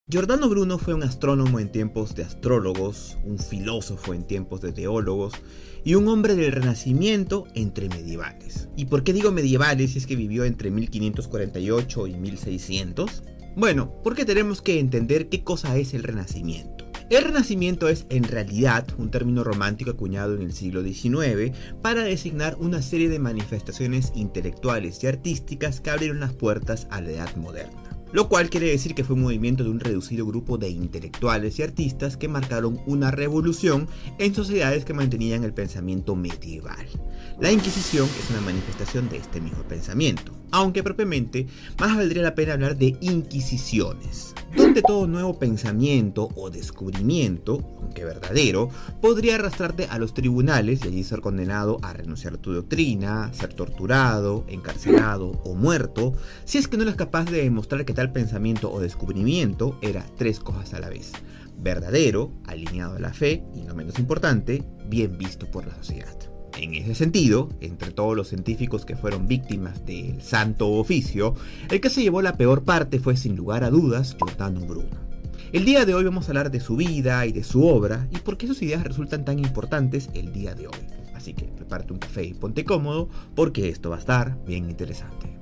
Giordano Bruno fue un astrónomo en tiempos de astrólogos, un filósofo en tiempos de teólogos y un hombre del Renacimiento entre medievales. ¿Y por qué digo medievales si es que vivió entre 1548 y 1600? Bueno, porque tenemos que entender qué cosa es el Renacimiento. El Renacimiento es en realidad un término romántico acuñado en el siglo XIX para designar una serie de manifestaciones intelectuales y artísticas que abrieron las puertas a la Edad Moderna. Lo cual quiere decir que fue un movimiento de un reducido grupo de intelectuales y artistas que marcaron una revolución en sociedades que mantenían el pensamiento medieval. La Inquisición es una manifestación de este mismo pensamiento, aunque propiamente más valdría la pena hablar de inquisiciones, donde todo nuevo pensamiento o descubrimiento, aunque verdadero, podría arrastrarte a los tribunales y allí ser condenado a renunciar a tu doctrina, ser torturado, encarcelado o muerto, si es que no eres capaz de demostrar que tal pensamiento o descubrimiento era tres cosas a la vez: verdadero, alineado a la fe y, no menos importante, bien visto por la sociedad. En ese sentido, entre todos los científicos que fueron víctimas del santo oficio, el que se llevó la peor parte fue sin lugar a dudas Giordano Bruno. El día de hoy vamos a hablar de su vida y de su obra y por qué sus ideas resultan tan importantes el día de hoy. Así que prepárate un café y ponte cómodo porque esto va a estar bien interesante.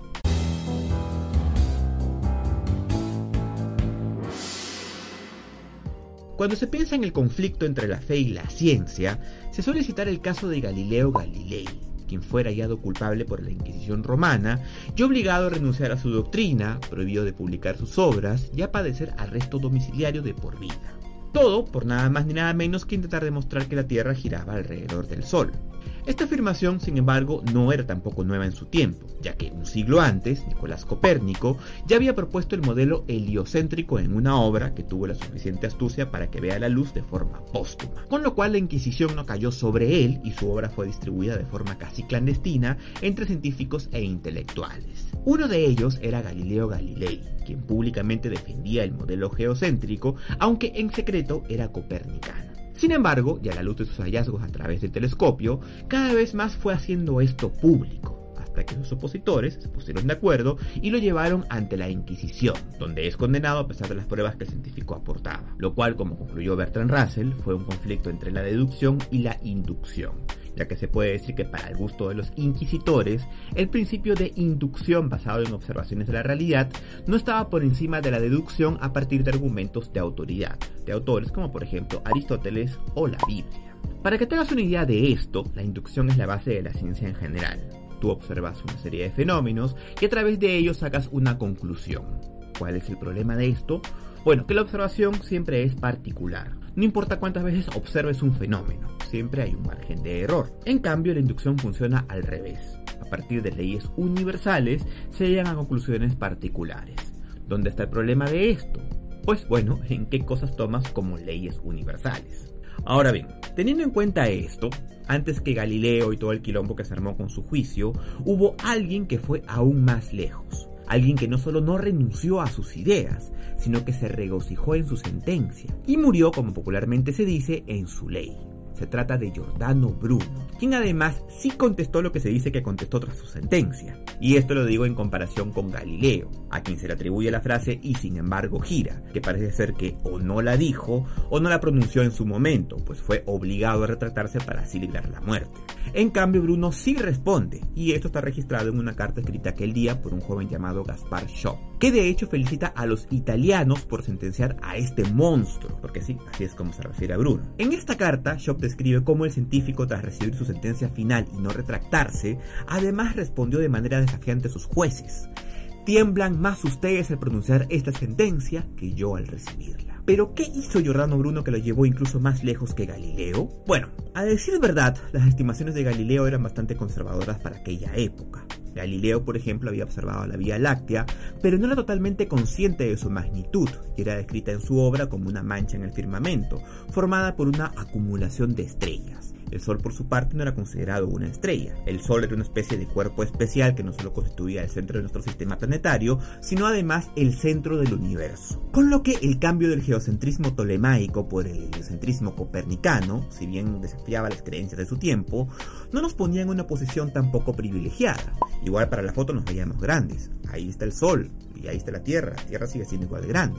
Cuando se piensa en el conflicto entre la fe y la ciencia, se suele citar el caso de Galileo Galilei, quien fuera hallado culpable por la Inquisición romana y obligado a renunciar a su doctrina, prohibido de publicar sus obras y a padecer arresto domiciliario de por vida. Todo por nada más ni nada menos que intentar demostrar que la Tierra giraba alrededor del Sol. Esta afirmación, sin embargo, no era tampoco nueva en su tiempo, ya que un siglo antes, Nicolás Copérnico ya había propuesto el modelo heliocéntrico en una obra que tuvo la suficiente astucia para que vea la luz de forma póstuma, con lo cual la Inquisición no cayó sobre él y su obra fue distribuida de forma casi clandestina entre científicos e intelectuales. Uno de ellos era Galileo Galilei, quien públicamente defendía el modelo geocéntrico, aunque en secreto era copernicano. Sin embargo, y a la luz de sus hallazgos a través del telescopio, cada vez más fue haciendo esto público, hasta que sus opositores se pusieron de acuerdo y lo llevaron ante la Inquisición, donde es condenado a pesar de las pruebas que el científico aportaba, lo cual, como concluyó Bertrand Russell, fue un conflicto entre la deducción y la inducción, ya que se puede decir que para el gusto de los inquisitores, el principio de inducción basado en observaciones de la realidad no estaba por encima de la deducción a partir de argumentos de autoridad, de autores como por ejemplo Aristóteles o la Biblia. Para que te hagas una idea de esto, la inducción es la base de la ciencia en general. Tú observas una serie de fenómenos y a través de ellos sacas una conclusión. ¿Cuál es el problema de esto? Bueno, que la observación siempre es particular. No importa cuántas veces observes un fenómeno, siempre hay un margen de error. En cambio, la inducción funciona al revés. A partir de leyes universales, se llegan a conclusiones particulares. ¿Dónde está el problema de esto? Pues bueno, en qué cosas tomas como leyes universales. Ahora bien, teniendo en cuenta esto, antes que Galileo y todo el quilombo que se armó con su juicio, hubo alguien que fue aún más lejos. Alguien que no solo no renunció a sus ideas, sino que se regocijó en su sentencia y murió, como popularmente se dice, en su ley. Se trata de Giordano Bruno, quien además sí contestó lo que se dice que contestó tras su sentencia. Y esto lo digo en comparación con Galileo, a quien se le atribuye la frase "y sin embargo gira", que parece ser que o no la dijo o no la pronunció en su momento, pues fue obligado a retractarse para así librar la muerte. En cambio, Bruno sí responde, y esto está registrado en una carta escrita aquel día por un joven llamado Gaspar Schopp, que de hecho felicita a los italianos por sentenciar a este monstruo, porque sí, así es como se refiere a Bruno. En esta carta, Schopp describe cómo el científico, tras recibir su sentencia final y no retractarse, además respondió de manera desafiante a sus jueces: "Tiemblan más ustedes al pronunciar esta sentencia que yo al recibirla". ¿Pero qué hizo Giordano Bruno que lo llevó incluso más lejos que Galileo? Bueno, a decir verdad, las estimaciones de Galileo eran bastante conservadoras para aquella época. Galileo, por ejemplo, había observado la Vía Láctea, pero no era totalmente consciente de su magnitud, y era descrita en su obra como una mancha en el firmamento, formada por una acumulación de estrellas. El Sol, por su parte, no era considerado una estrella. El Sol era una especie de cuerpo especial que no solo constituía el centro de nuestro sistema planetario, sino además el centro del universo. Con lo que el cambio del geocentrismo tolemaico por el heliocentrismo copernicano, si bien desafiaba las creencias de su tiempo, no nos ponía en una posición tampoco privilegiada. Igual para la foto nos veíamos grandes. Ahí está el Sol y ahí está la Tierra sigue siendo igual de grande.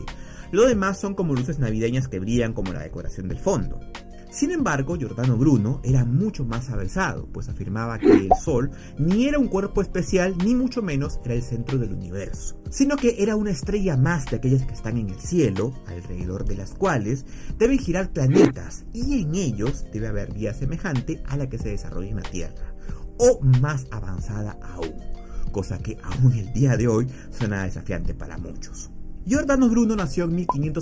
Lo demás son como luces navideñas que brillan como la decoración del fondo. Sin embargo, Giordano Bruno era mucho más avanzado, pues afirmaba que el Sol ni era un cuerpo especial, ni mucho menos era el centro del universo, sino que era una estrella más de aquellas que están en el cielo, alrededor de las cuales deben girar planetas, y en ellos debe haber vida semejante a la que se desarrolla en la Tierra, o más avanzada aún, cosa que aún el día de hoy suena desafiante para muchos. Giordano Bruno nació en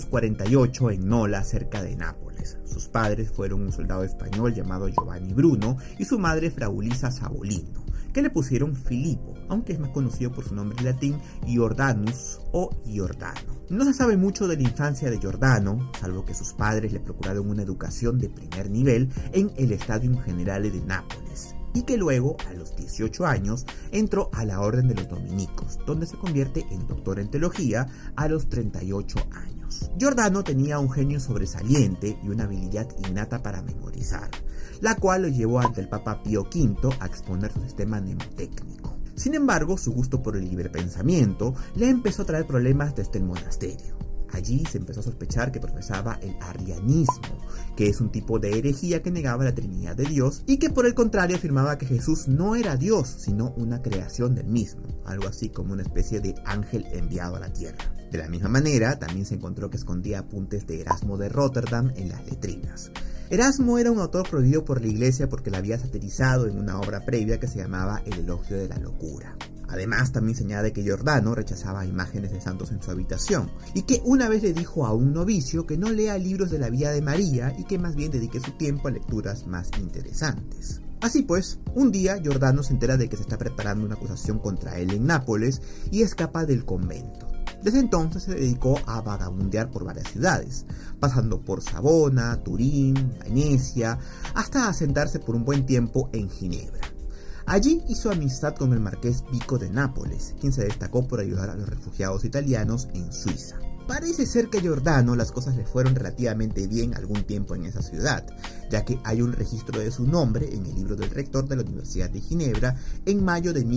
1548 en Nola, cerca de Nápoles. Sus padres fueron un soldado español llamado Giovanni Bruno y su madre Fraulisa Savolino, que le pusieron Filippo, aunque es más conocido por su nombre en latín Giordanus o Giordano. No se sabe mucho de la infancia de Giordano, salvo que sus padres le procuraron una educación de primer nivel en el Stadium Generale de Nápoles, y que luego, a los 18 años, entró a la Orden de los Dominicos, donde se convierte en doctor en teología a los 38 años. Giordano tenía un genio sobresaliente y una habilidad innata para memorizar, la cual lo llevó ante el Papa Pío V a exponer su sistema mnemotécnico. Sin embargo, su gusto por el libre pensamiento le empezó a traer problemas desde el monasterio. Allí se empezó a sospechar que profesaba el arrianismo, que es un tipo de herejía que negaba la Trinidad de Dios y que por el contrario afirmaba que Jesús no era Dios, sino una creación del mismo, algo así como una especie de ángel enviado a la tierra. De la misma manera, también se encontró que escondía apuntes de Erasmo de Rotterdam en las letrinas. Erasmo era un autor prohibido por la iglesia porque la había satirizado en una obra previa que se llamaba El elogio de la locura. Además, también se añade que Giordano rechazaba imágenes de santos en su habitación, y que una vez le dijo a un novicio que no lea libros de la vida de María y que más bien dedique su tiempo a lecturas más interesantes. Así pues, un día Giordano se entera de que se está preparando una acusación contra él en Nápoles y escapa del convento. Desde entonces se dedicó a vagabundear por varias ciudades, pasando por Savona, Turín, Venecia, hasta asentarse por un buen tiempo en Ginebra. Allí hizo amistad con el marqués Vico de Nápoles, quien se destacó por ayudar a los refugiados italianos en Suiza. Parece ser que a Giordano las cosas le fueron relativamente bien algún tiempo en esa ciudad, ya que hay un registro de su nombre en el libro del rector de la Universidad de Ginebra en mayo de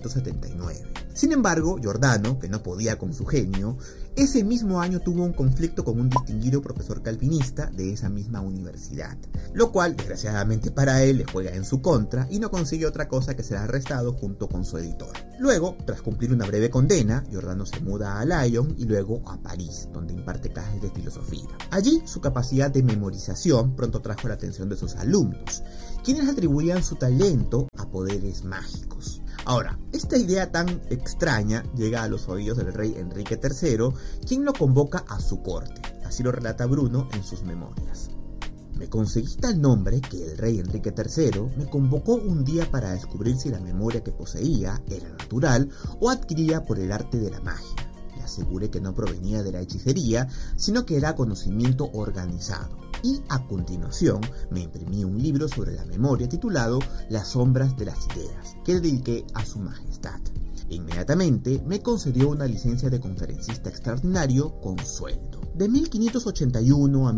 1579. Sin embargo, Giordano, que no podía con su genio, ese mismo año tuvo un conflicto con un distinguido profesor calvinista de esa misma universidad, lo cual, desgraciadamente para él, le juega en su contra y no consigue otra cosa que ser arrestado junto con su editor. Luego, tras cumplir una breve condena, Giordano se muda a Lyon y luego a París, donde imparte clases de filosofía. Allí, su capacidad de memorización pronto trajo la atención de sus alumnos, quienes atribuían su talento a poderes mágicos. Ahora, esta idea tan extraña llega a los oídos del rey Enrique III, quien lo convoca a su corte. Así lo relata Bruno en sus memorias. Me conseguí tal nombre que el rey Enrique III me convocó un día para descubrir si la memoria que poseía era natural o adquirida por el arte de la magia. Le aseguré que no provenía de la hechicería, sino que era conocimiento organizado. Y a continuación me imprimí un libro sobre la memoria titulado Las sombras de las ideas, que le dediqué a su majestad. Inmediatamente me concedió una licencia de conferencista extraordinario con sueldo. De 1581 a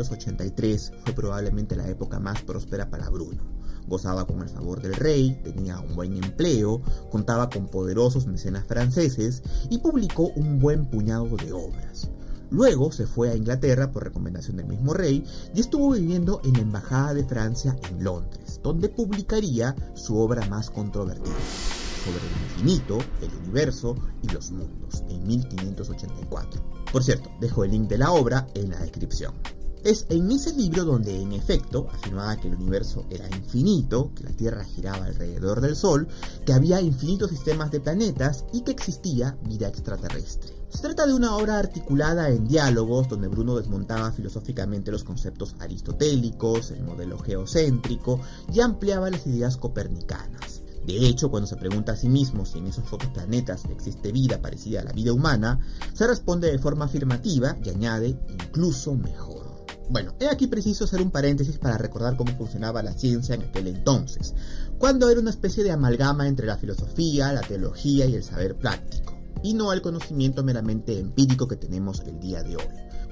1583 fue probablemente la época más próspera para Bruno. Gozaba con el favor del rey, tenía un buen empleo, contaba con poderosos mecenas franceses y publicó un buen puñado de obras. Luego se fue a Inglaterra por recomendación del mismo rey y estuvo viviendo en la Embajada de Francia en Londres, donde publicaría su obra más controvertida, sobre el infinito, el universo y los mundos, en 1584. Por cierto, dejo el link de la obra en la descripción. Es en ese libro donde en efecto afirmaba que el universo era infinito, que la Tierra giraba alrededor del Sol, que había infinitos sistemas de planetas y que existía vida extraterrestre. Se trata de una obra articulada en diálogos donde Bruno desmontaba filosóficamente los conceptos aristotélicos, el modelo geocéntrico y ampliaba las ideas copernicanas. De hecho, cuando se pregunta a sí mismo si en esos otros planetas existe vida parecida a la vida humana, se responde de forma afirmativa y añade incluso mejor. Bueno, he aquí preciso hacer un paréntesis para recordar cómo funcionaba la ciencia en aquel entonces, cuando era una especie de amalgama entre la filosofía, la teología y el saber práctico, y no el conocimiento meramente empírico que tenemos el día de hoy.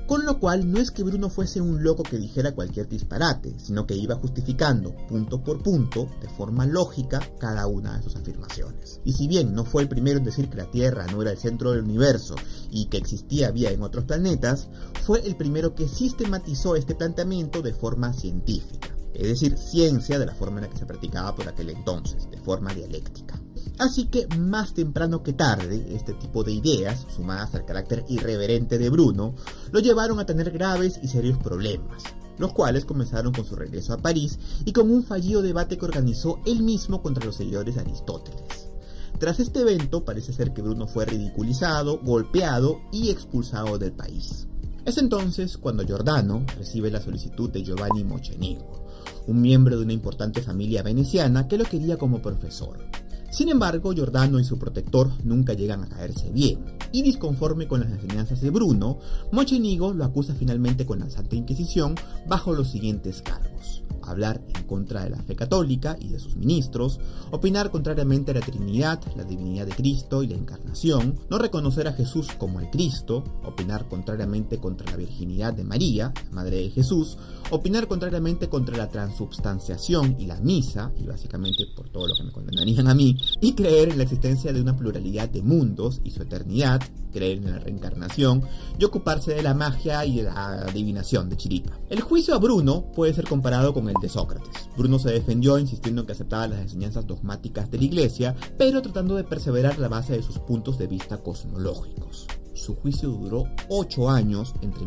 Con lo cual no es que Bruno fuese un loco que dijera cualquier disparate, sino que iba justificando punto por punto, de forma lógica, cada una de sus afirmaciones. Y si bien no fue el primero en decir que la Tierra no era el centro del universo y que existía vida en otros planetas, fue el primero que sistematizó este planteamiento de forma científica, es decir, ciencia de la forma en la que se practicaba por aquel entonces, de forma dialéctica. Así que más temprano que tarde, este tipo de ideas, sumadas al carácter irreverente de Bruno, lo llevaron a tener graves y serios problemas, los cuales comenzaron con su regreso a París y con un fallido debate que organizó él mismo contra los seguidores de Aristóteles. Tras este evento, parece ser que Bruno fue ridiculizado, golpeado y expulsado del país. Es entonces cuando Giordano recibe la solicitud de Giovanni Mocenigo, un miembro de una importante familia veneciana que lo quería como profesor. Sin embargo, Giordano y su protector nunca llegan a caerse bien, y disconforme con las enseñanzas de Bruno, Mocenigo lo acusa finalmente con la Santa Inquisición bajo los siguientes cargos: hablar en contra de la fe católica y de sus ministros, opinar contrariamente a la Trinidad, la divinidad de Cristo y la Encarnación, no reconocer a Jesús como el Cristo, opinar contrariamente contra la virginidad de María, la Madre de Jesús, opinar contrariamente contra la transubstanciación y la misa, y básicamente por todo lo que me condenarían a mí, y creer en la existencia de una pluralidad de mundos y su eternidad, creer en la reencarnación, y ocuparse de la magia y de la adivinación de chiripa. El juicio a Bruno puede ser comparado con el de Sócrates. Bruno se defendió insistiendo en que aceptaba las enseñanzas dogmáticas de la Iglesia, pero tratando de perseverar la base de sus puntos de vista cosmológicos. Su juicio duró 8 años, entre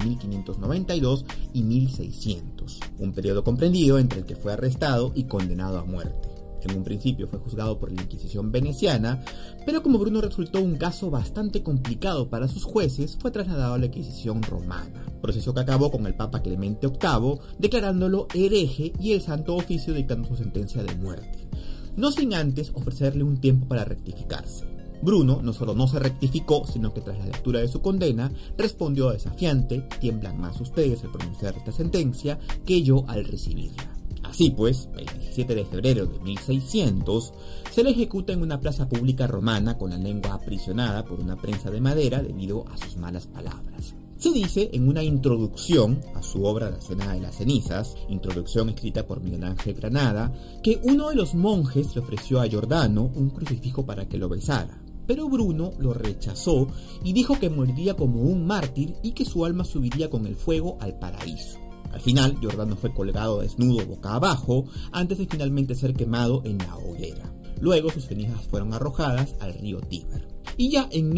1592 y 1600, un periodo comprendido entre el que fue arrestado y condenado a muerte. En un principio fue juzgado por la Inquisición veneciana, pero como Bruno resultó un caso bastante complicado para sus jueces, fue trasladado a la Inquisición romana, proceso que acabó con el Papa Clemente VIII declarándolo hereje y el Santo Oficio dictando su sentencia de muerte, no sin antes ofrecerle un tiempo para rectificarse. Bruno no solo no se rectificó, sino que tras la lectura de su condena respondió desafiante: tiemblan más ustedes al pronunciar esta sentencia que yo al recibirla. Así pues, el 17 de febrero de 1600, se le ejecuta en una plaza pública romana con la lengua aprisionada por una prensa de madera debido a sus malas palabras. Se dice en una introducción a su obra La Cena de las Cenizas, introducción escrita por Miguel Ángel Granada, que uno de los monjes le ofreció a Giordano un crucifijo para que lo besara, pero Bruno lo rechazó y dijo que moriría como un mártir y que su alma subiría con el fuego al paraíso. Al final, Giordano fue colgado desnudo boca abajo antes de finalmente ser quemado en la hoguera. Luego sus cenizas fueron arrojadas al río Tíber. Y ya en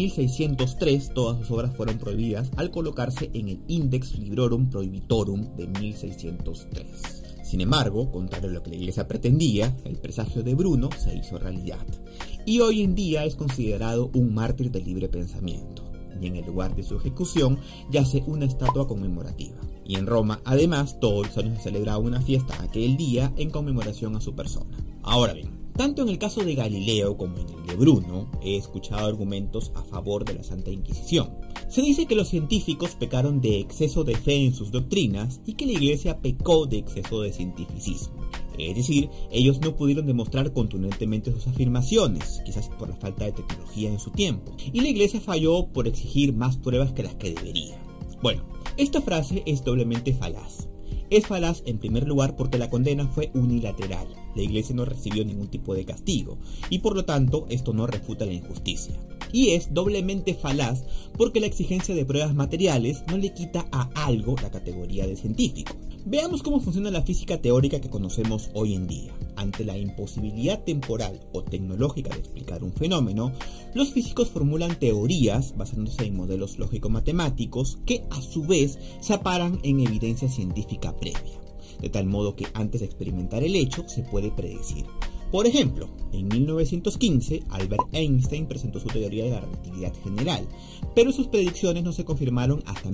1603 todas sus obras fueron prohibidas al colocarse en el Index Librorum Prohibitorum de 1603. Sin embargo, contrario a lo que la Iglesia pretendía, el presagio de Bruno se hizo realidad, y hoy en día es considerado un mártir de libre pensamiento, y en el lugar de su ejecución yace una estatua conmemorativa. Y en Roma, además, todos los años se celebra una fiesta aquel día en conmemoración a su persona. Ahora bien, tanto en el caso de Galileo como en el de Bruno, he escuchado argumentos a favor de la Santa Inquisición. Se dice que los científicos pecaron de exceso de fe en sus doctrinas y que la Iglesia pecó de exceso de cientificismo. Es decir, ellos no pudieron demostrar contundentemente sus afirmaciones, quizás por la falta de tecnología en su tiempo, y la Iglesia falló por exigir más pruebas que las que debería. Bueno, esta frase es doblemente falaz. Es falaz en primer lugar porque la condena fue unilateral. La Iglesia no recibió ningún tipo de castigo y por lo tanto esto no refuta la injusticia. Y es doblemente falaz porque la exigencia de pruebas materiales no le quita a algo la categoría de científico. Veamos cómo funciona la física teórica que conocemos hoy en día. Ante la imposibilidad temporal o tecnológica de explicar un fenómeno, los físicos formulan teorías basándose en modelos lógico-matemáticos que a su vez se amparan en evidencia científica previa, de tal modo que antes de experimentar el hecho se puede predecir. Por ejemplo, en 1915, Albert Einstein presentó su teoría de la relatividad general, pero sus predicciones no se confirmaron hasta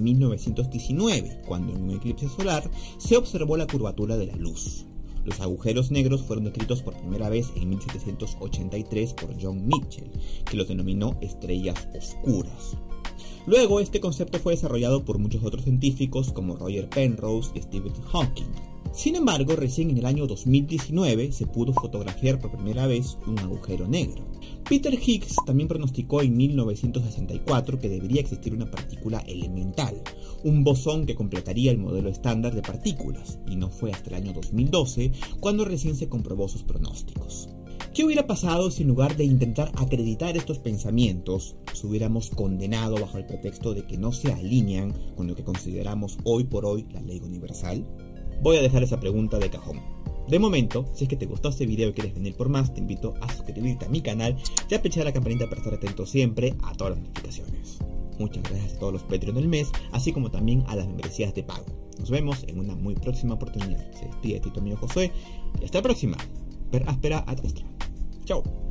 1919, cuando en un eclipse solar se observó la curvatura de la luz. Los agujeros negros fueron descritos por primera vez en 1783 por John Mitchell, que los denominó estrellas oscuras. Luego, este concepto fue desarrollado por muchos otros científicos como Roger Penrose y Stephen Hawking. Sin embargo, recién en el año 2019 se pudo fotografiar por primera vez un agujero negro. Peter Higgs también pronosticó en 1964 que debería existir una partícula elemental, un bosón que completaría el modelo estándar de partículas, y no fue hasta el año 2012 cuando recién se comprobó sus pronósticos. ¿Qué hubiera pasado si en lugar de intentar acreditar estos pensamientos, los hubiéramos condenado bajo el pretexto de que no se alinean con lo que consideramos hoy por hoy la ley universal? Voy a dejar esa pregunta de cajón. De momento, si es que te gustó este video y quieres venir por más, te invito a suscribirte a mi canal y a pinchar la campanita para estar atento siempre a todas las notificaciones. Muchas gracias a todos los Patreon del mes, así como también a las membresías de pago. Nos vemos en una muy próxima oportunidad. Se despide de ti tu amigo Josué y hasta la próxima. Per aspera ad astra. Chao.